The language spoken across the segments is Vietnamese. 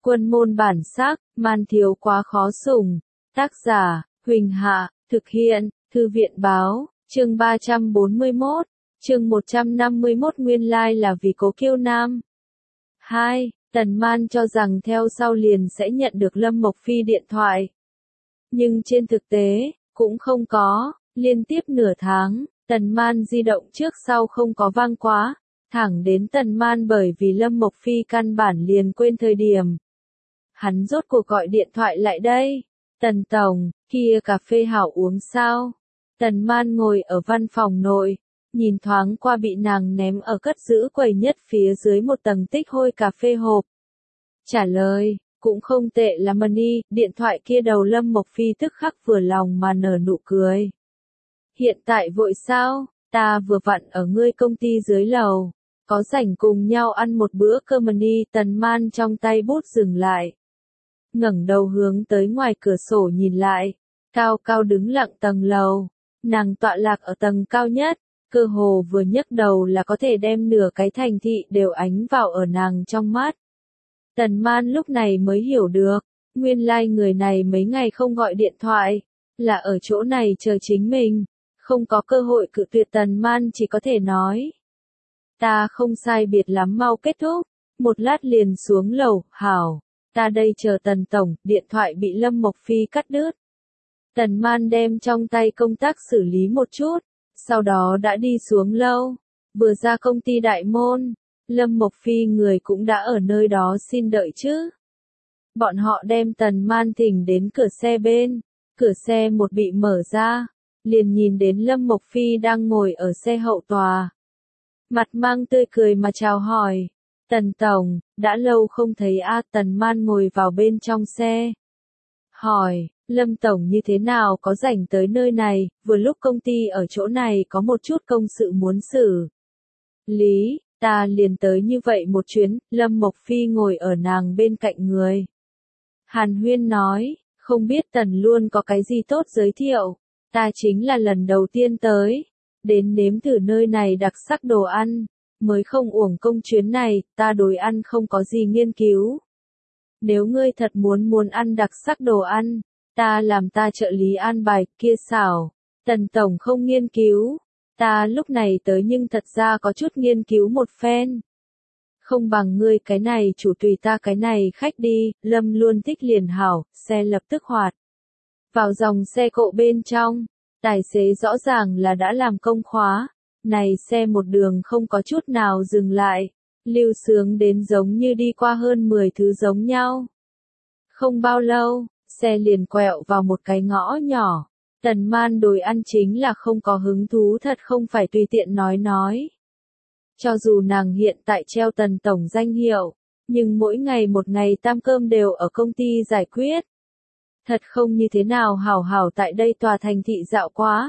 Quân môn bản sắc, man thiếu quá khó sủng. Tác giả, Huỳnh Hạ, thực hiện, Thư viện báo, chương 341, chương 151 nguyên lai là vì Cố Kiêu Nam. 2. Tần Man cho rằng theo sau liền sẽ nhận được Lâm Mộc Phi điện thoại. Nhưng trên thực tế, cũng không có, liên tiếp nửa tháng, Tần Man di động trước sau không có vang quá, thẳng đến Tần Man bởi vì Lâm Mộc Phi căn bản liền quên thời điểm. Hắn rốt cuộc gọi điện thoại lại đây. Tần Tổng, kia cà phê hảo uống sao? Tần Man ngồi ở văn phòng nội, nhìn thoáng qua bị nàng ném ở cất giữ quầy nhất phía dưới một tầng tích hôi cà phê hộp. Trả lời, cũng không tệ lắm đi, điện thoại kia đầu Lâm Mộc Phi tức khắc vừa lòng mà nở nụ cười. Hiện tại vội sao, ta vừa vặn ở ngươi công ty dưới lầu, có rảnh cùng nhau ăn một bữa cơm đi. Tần Man trong tay bút dừng lại, ngẩng đầu hướng tới ngoài cửa sổ nhìn lại, cao cao đứng lặng tầng lầu, nàng tọa lạc ở tầng cao nhất, cơ hồ vừa nhấc đầu là có thể đem nửa cái thành thị đều ánh vào ở nàng trong mắt. Tần Man lúc này mới hiểu được, nguyên lai người này mấy ngày không gọi điện thoại, là ở chỗ này chờ chính mình, không có cơ hội cự tuyệt. Tần Man chỉ có thể nói, ta không sai biệt lắm mau kết thúc, một lát liền xuống lầu. Hảo, ta đây chờ Tần Tổng. Điện thoại bị Lâm Mộc Phi cắt đứt. Tần Man đem trong tay công tác xử lý một chút, sau đó đã đi xuống lâu, vừa ra công ty đại môn, Lâm Mộc Phi người cũng đã ở nơi đó xin đợi chứ. Bọn họ đem Tần Man thỉnh đến cửa xe bên, cửa xe một bị mở ra, liền nhìn đến Lâm Mộc Phi đang ngồi ở xe hậu tòa. Mặt mang tươi cười mà chào hỏi, Tần Tổng, đã lâu không thấy a. Tần Man ngồi vào bên trong xe. Hỏi, Lâm Tổng như thế nào có rảnh tới nơi này, vừa lúc công ty ở chỗ này có một chút công sự muốn xử lý, ta liền tới như vậy một chuyến. Lâm Mộc Phi ngồi ở nàng bên cạnh người. Hàn Huyên nói, không biết Tần luôn có cái gì tốt giới thiệu, ta chính là lần đầu tiên tới, đến nếm thử nơi này đặc sắc đồ ăn, mới không uổng công chuyến này. Ta đối ăn không có gì nghiên cứu. Nếu ngươi thật muốn ăn đặc sắc đồ ăn, ta làm ta trợ lý an bài. Kia xảo, Tần Tổng không nghiên cứu, ta lúc này tới nhưng thật ra có chút nghiên cứu một phen. Không bằng ngươi cái này chủ tùy ta cái này khách đi. Lâm luôn thích liền hảo, xe lập tức hoạt vào dòng xe cộ bên trong. Tài xế rõ ràng là đã làm công khóa, này xe một đường không có chút nào dừng lại, lưu sướng đến giống như đi qua hơn 10 thứ giống nhau. Không bao lâu, xe liền quẹo vào một cái ngõ nhỏ. Tần Man đối ăn chính là không có hứng thú, thật không phải tùy tiện nói. Cho dù nàng hiện tại treo Tần Tổng danh hiệu, nhưng mỗi ngày một ngày tam cơm đều ở công ty giải quyết. Thật không như thế nào hảo tại đây tòa thành thị dạo quá.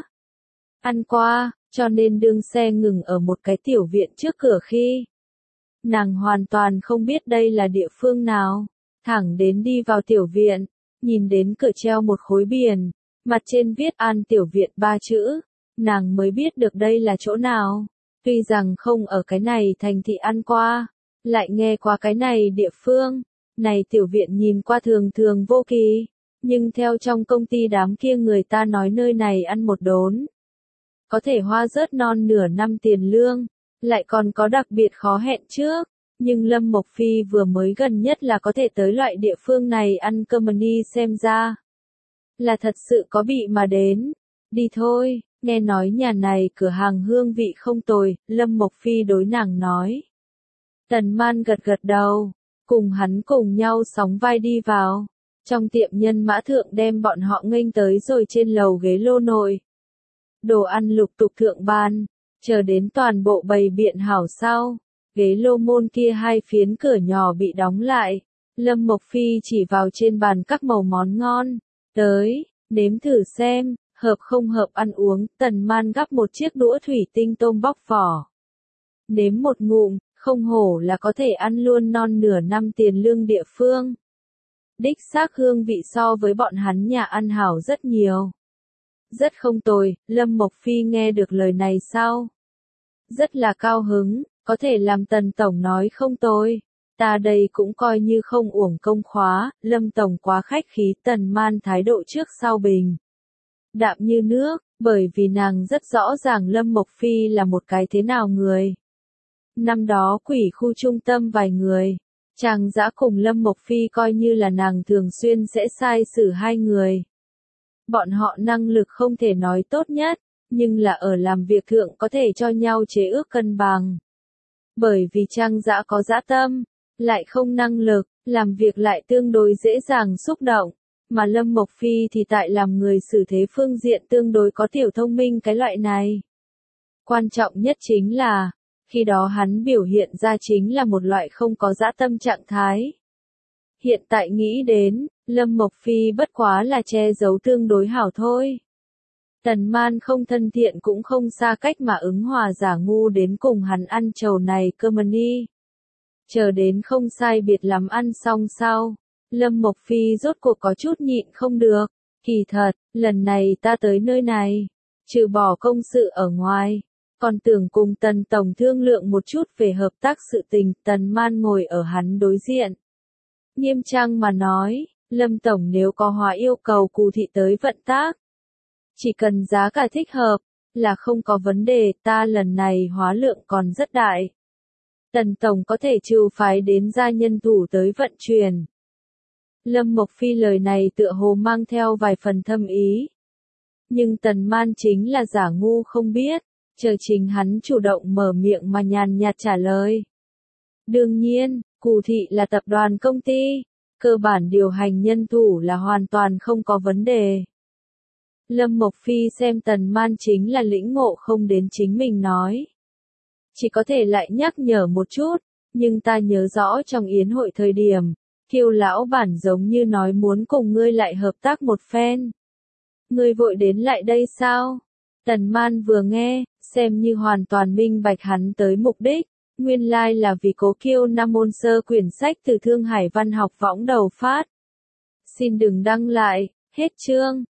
Ăn qua, cho nên đương xe ngừng ở một cái tiểu viện trước cửa khi. Nàng hoàn toàn không biết đây là địa phương nào, thẳng đến đi vào tiểu viện, nhìn đến cửa treo một khối biển, mặt trên viết An Tiểu Viện 3 chữ, nàng mới biết được đây là chỗ nào. Tuy rằng không ở cái này thành thị ăn qua, lại nghe qua cái này địa phương, này tiểu viện nhìn qua thường thường vô kỳ, nhưng theo trong công ty đám kia người ta nói nơi này ăn một đốn có thể hoa rớt non nửa năm tiền lương, lại còn có đặc biệt khó hẹn trước. Nhưng Lâm Mộc Phi vừa mới gần nhất là có thể tới loại địa phương này ăn cơm đi, xem ra là thật sự có bị mà đến. Đi thôi, nghe nói nhà này cửa hàng hương vị không tồi. Lâm Mộc Phi đối nàng nói. Tần Man gật đầu, cùng hắn cùng nhau sóng vai đi vào. Trong tiệm nhân mã thượng đem bọn họ nghênh tới rồi trên lầu ghế lô nội. Đồ ăn lục tục thượng bàn, chờ đến toàn bộ bày biện hảo sau. Ghế lô môn kia hai phiến cửa nhỏ bị đóng lại. Lâm Mộc Phi chỉ vào trên bàn các màu món ngon. Tới, nếm thử xem, hợp không hợp ăn uống. Tần Man gắp một chiếc đũa thủy tinh tôm bóc vỏ. Nếm một ngụm, không hổ là có thể ăn luôn non nửa năm tiền lương địa phương. Đích xác hương vị so với bọn hắn nhà ăn hảo rất nhiều. Rất không tồi. Lâm Mộc Phi nghe được lời này sau, rất là cao hứng, có thể làm Tần Tổng nói không tồi. Ta đây cũng coi như không uổng công khóa, Lâm Tổng quá khách khí. Tần Man thái độ trước sau bình đạm như nước, bởi vì nàng rất rõ ràng Lâm Mộc Phi là một cái thế nào người. Năm đó quỷ khu trung tâm vài người, Trang Dã cùng Lâm Mộc Phi coi như là nàng thường xuyên sẽ sai xử hai người. Bọn họ năng lực không thể nói tốt nhất, nhưng là ở làm việc thượng có thể cho nhau chế ước cân bằng. Bởi vì Trang Dã có dã tâm, lại không năng lực, làm việc lại tương đối dễ dàng xúc động, mà Lâm Mộc Phi thì tại làm người xử thế phương diện tương đối có tiểu thông minh cái loại này. Quan trọng nhất chính là, khi đó hắn biểu hiện ra chính là một loại không có dã tâm trạng thái. Hiện tại nghĩ đến, Lâm Mộc Phi bất quá là che giấu tương đối hảo thôi. Tần Man không thân thiện cũng không xa cách mà ứng hòa giả ngu đến cùng hắn ăn trầu này cơ mà ni. Chờ đến không sai biệt lắm ăn xong sau, Lâm Mộc Phi rốt cuộc có chút nhịn không được. Kỳ thật, lần này ta tới nơi này, trừ bỏ công sự ở ngoài, còn tưởng cùng Tần Tổng thương lượng một chút về hợp tác sự tình. Tần Man ngồi ở hắn đối diện, nghiêm trang mà nói, Lâm Tổng nếu có hóa yêu cầu cụ thị tới vận tác, chỉ cần giá cả thích hợp, là không có vấn đề. Ta lần này hóa lượng còn rất đại. Tần Tổng có thể trừ phái đến gia nhân thủ tới vận chuyển. Lâm Mộc Phi lời này tựa hồ mang theo vài phần thâm ý. Nhưng Tần Man chính là giả ngu không biết, chờ chính hắn chủ động mở miệng mà nhàn nhạt trả lời. Đương nhiên, cụ thị là tập đoàn công ty, cơ bản điều hành nhân thủ là hoàn toàn không có vấn đề. Lâm Mộc Phi xem Tần Man chính là lĩnh ngộ không đến chính mình nói. Chỉ có thể lại nhắc nhở một chút, nhưng ta nhớ rõ trong yến hội thời điểm, Kiều lão bản giống như nói muốn cùng ngươi lại hợp tác một phen. Ngươi vội đến lại đây sao? Tần Man vừa nghe, xem như hoàn toàn minh bạch hắn tới mục đích, nguyên lai là vì Cố Kiêu Nam môn sơ quyển sách từ Thương Hải Văn học võng đầu phát. Xin đừng đăng lại, hết chương.